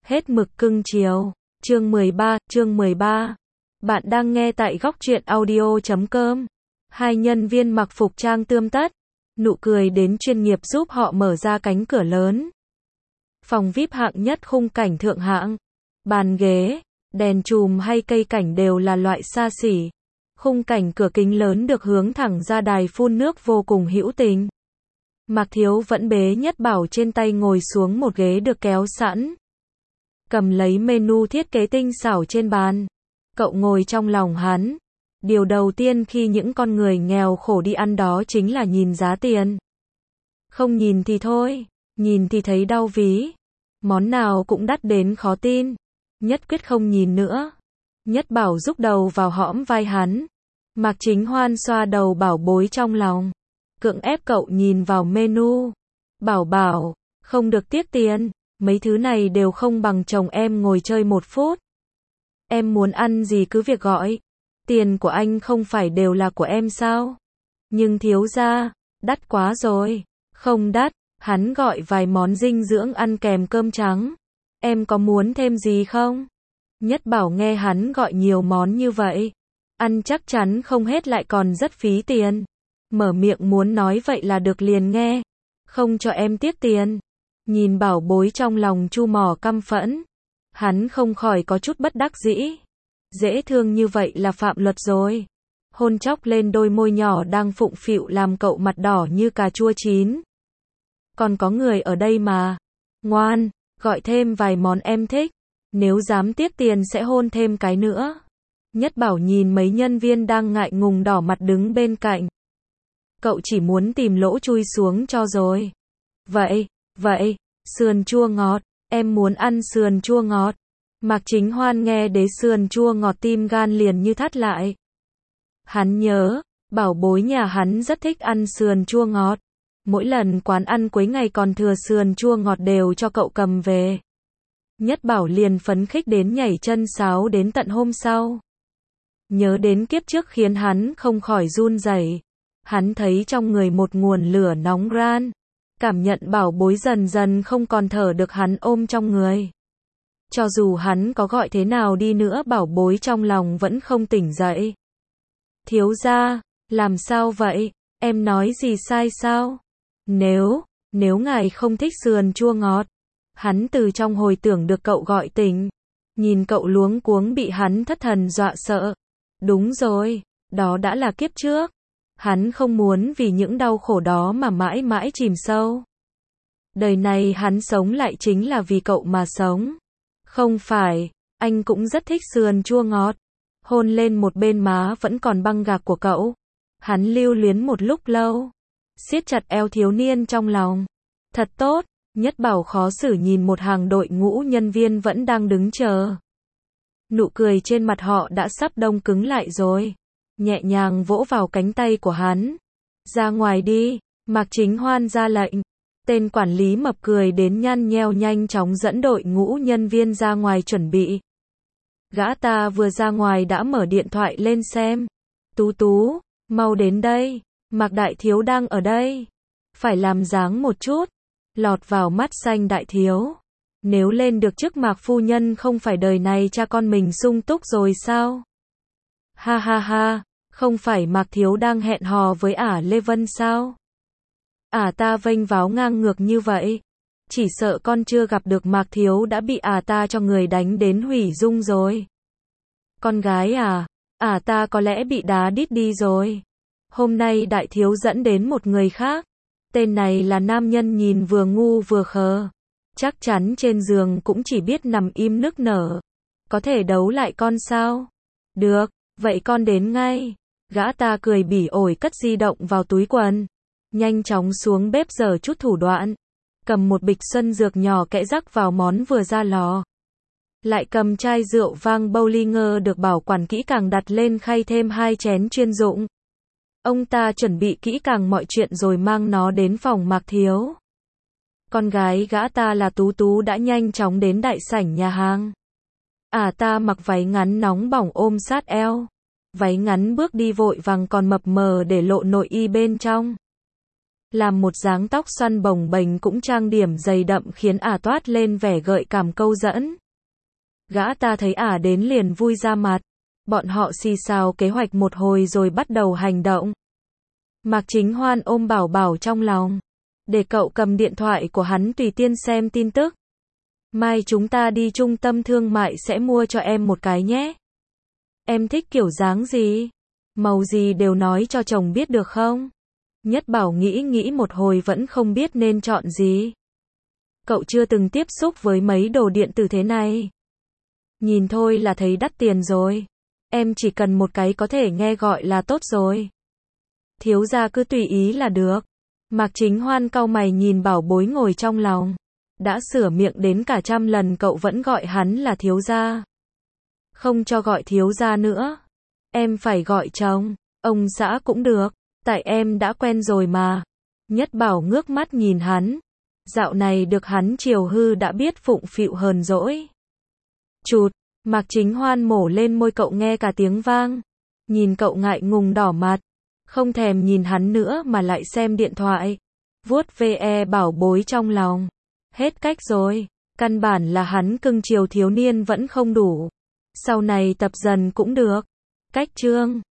Hết mực cưng chiều. Chương 13. Bạn đang nghe tại góc truyện audio.com. Hai nhân viên mặc phục trang tươm tất, nụ cười đến chuyên nghiệp giúp họ mở ra cánh cửa lớn. Phòng VIP hạng nhất khung cảnh thượng hạng. Bàn ghế, đèn chùm hay cây cảnh đều là loại xa xỉ. Khung cảnh cửa kính lớn được hướng thẳng ra đài phun nước vô cùng hữu tình. Mạc Thiếu vẫn bế Nhất Bảo trên tay ngồi xuống một ghế được kéo sẵn. Cầm lấy menu thiết kế tinh xảo trên bàn. Cậu ngồi trong lòng hắn. Điều đầu tiên khi những con người nghèo khổ đi ăn đó chính là nhìn giá tiền. Không nhìn thì thôi, nhìn thì thấy đau ví. Món nào cũng đắt đến khó tin. Nhất quyết không nhìn nữa. Nhất Bảo rúc đầu vào hõm vai hắn. Mạc Chính Hoan xoa đầu Bảo Bối trong lòng. Cưỡng ép cậu nhìn vào menu. Bảo, không được tiếc tiền. Mấy thứ này đều không bằng chồng em ngồi chơi một phút. Em muốn ăn gì cứ việc gọi. Tiền của anh không phải đều là của em sao? Nhưng thiếu gia, đắt quá rồi. Không đắt, hắn gọi vài món dinh dưỡng ăn kèm cơm trắng. Em có muốn thêm gì không? Nhất Bảo nghe hắn gọi nhiều món như vậy. Ăn chắc chắn không hết lại còn rất phí tiền. Mở miệng muốn nói vậy là được liền nghe. Không cho em tiếc tiền. Nhìn Bảo Bối trong lòng chu mỏ căm phẫn. Hắn không khỏi có chút bất đắc dĩ. Dễ thương như vậy là phạm luật rồi. Hôn chóc lên đôi môi nhỏ đang phụng phịu làm cậu mặt đỏ như cà chua chín. Còn có người ở đây mà. Ngoan, gọi thêm vài món em thích. Nếu dám tiếc tiền sẽ hôn thêm cái nữa. Nhất Bảo nhìn mấy nhân viên đang ngại ngùng đỏ mặt đứng bên cạnh. Cậu chỉ muốn tìm lỗ chui xuống cho rồi. Vậy, sườn chua ngọt, em muốn ăn sườn chua ngọt. Mạc Chính Hoan nghe đến sườn chua ngọt tim gan liền như thắt lại. Hắn nhớ, Bảo Bối nhà hắn rất thích ăn sườn chua ngọt. Mỗi lần quán ăn cuối ngày còn thừa sườn chua ngọt đều cho cậu cầm về. Nhất Bảo liền phấn khích đến nhảy chân sáo đến tận hôm sau. Nhớ đến kiếp trước khiến hắn không khỏi run rẩy. Hắn thấy trong người một nguồn lửa nóng ran. Cảm nhận Bảo Bối dần dần không còn thở được hắn ôm trong người. Cho dù hắn có gọi thế nào đi nữa Bảo Bối trong lòng vẫn không tỉnh dậy. Thiếu gia, làm sao vậy? Em nói gì sai sao? Nếu ngài không thích sườn chua ngọt. Hắn từ trong hồi tưởng được cậu gọi tỉnh. Nhìn cậu luống cuống bị hắn thất thần dọa sợ. Đúng rồi, đó đã là kiếp trước. Hắn không muốn vì những đau khổ đó mà mãi mãi chìm sâu. Đời này hắn sống lại chính là vì cậu mà sống. Không phải, anh cũng rất thích sườn chua ngọt. Hôn lên một bên má vẫn còn băng gạc của cậu. Hắn lưu luyến một lúc lâu. Siết chặt eo thiếu niên trong lòng. Thật tốt, Nhất Bảo khó xử nhìn một hàng đội ngũ nhân viên vẫn đang đứng chờ. Nụ cười trên mặt họ đã sắp đông cứng lại rồi. Nhẹ nhàng vỗ vào cánh tay của hắn. Ra ngoài đi, Mạc Chính Hoan ra lệnh. Tên quản lý mập cười đến nhăn nheo nhanh chóng dẫn đội ngũ nhân viên ra ngoài chuẩn bị. Gã ta vừa ra ngoài đã mở điện thoại lên xem. Tú, mau đến đây, Mạc Đại Thiếu đang ở đây. Phải làm dáng một chút. Lọt vào mắt xanh Đại Thiếu. Nếu lên được chức Mạc Phu Nhân không phải đời này cha con mình sung túc rồi sao? Ha, không phải Mạc Thiếu đang hẹn hò với ả Lê Vân sao? Ả ta vênh váo ngang ngược như vậy. Chỉ sợ con chưa gặp được Mạc Thiếu đã bị ả ta cho người đánh đến hủy dung rồi. Con gái à? Ả ta có lẽ bị đá đít đi rồi. Hôm nay Đại Thiếu dẫn đến một người khác. Tên này là nam nhân nhìn vừa ngu vừa khờ. Chắc chắn trên giường cũng chỉ biết nằm im nức nở. Có thể đấu lại con sao? Được, vậy con đến ngay. Gã ta cười bỉ ổi cất di động vào túi quần. Nhanh chóng xuống bếp giở chút thủ đoạn. Cầm một bịch xuân dược nhỏ kẽ rắc vào món vừa ra lò. Lại cầm chai rượu vang Bollinger được bảo quản kỹ càng đặt lên khay thêm 2 chén chuyên dụng. Ông ta chuẩn bị kỹ càng mọi chuyện rồi mang nó đến phòng Mạc Thiếu. Con gái gã ta là Tú đã nhanh chóng đến đại sảnh nhà hàng. Ả ta mặc váy ngắn nóng bỏng ôm sát eo. Váy ngắn bước đi vội vàng còn mập mờ để lộ nội y bên trong. Làm một dáng tóc xoăn bồng bềnh cũng trang điểm dày đậm khiến ả toát lên vẻ gợi cảm câu dẫn. Gã ta thấy ả đến liền vui ra mặt. Bọn họ xì xào kế hoạch một hồi rồi bắt đầu hành động. Mạc Chính Hoan ôm Bảo Bảo trong lòng. Để cậu cầm điện thoại của hắn tùy tiên xem tin tức. Mai chúng ta đi trung tâm thương mại sẽ mua cho em một cái nhé. Em thích kiểu dáng gì? Màu gì đều nói cho chồng biết được không? Nhất Bảo nghĩ một hồi vẫn không biết nên chọn gì. Cậu chưa từng tiếp xúc với mấy đồ điện tử thế này. Nhìn thôi là thấy đắt tiền rồi. Em chỉ cần một cái có thể nghe gọi là tốt rồi. Thiếu gia cứ tùy ý là được. Mạc Chính Hoan cau mày nhìn bảo bối ngồi trong lòng. Đã sửa miệng đến cả 100 lần cậu vẫn gọi hắn là thiếu gia. Không cho gọi thiếu gia nữa. Em phải gọi chồng. Ông xã cũng được. Tại em đã quen rồi mà. Nhất Bảo ngước mắt nhìn hắn. Dạo này được hắn chiều hư đã biết phụng phịu hờn dỗi. Chụt. Mạc Chính Hoan mổ lên môi cậu nghe cả tiếng vang. Nhìn cậu ngại ngùng đỏ mặt. Không thèm nhìn hắn nữa mà lại xem điện thoại. Vuốt ve bảo bối trong lòng. Hết cách rồi. Căn bản là hắn cưng chiều thiếu niên vẫn không đủ. Sau này tập dần cũng được. Cách chương